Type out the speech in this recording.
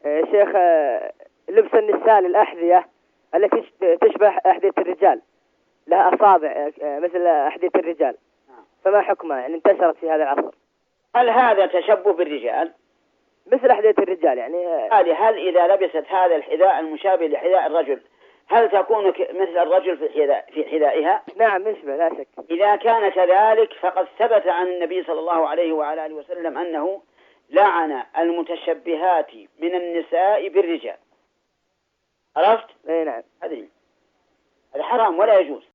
شيخ، لبس النساء للأحذية التي تشبه أحذية الرجال، لها أصابع مثل أحذية الرجال، فما حكمها؟ يعني انتشرت في هذا العصر. هل هذا تشبه بالرجال؟ مثل أحذية الرجال يعني. هل إذا لبست هذا الحذاء المشابه لحذاء الرجل هل تكون مثل الرجل في حذائها؟ نعم يشبه لا شك. إذا كان كذلك فقد ثبت عن النبي صلى الله عليه وعلى آله وسلم أنه لعن المتشبهات من النساء بالرجال. عرفت؟ اي نعم. هذا حرام ولا يجوز.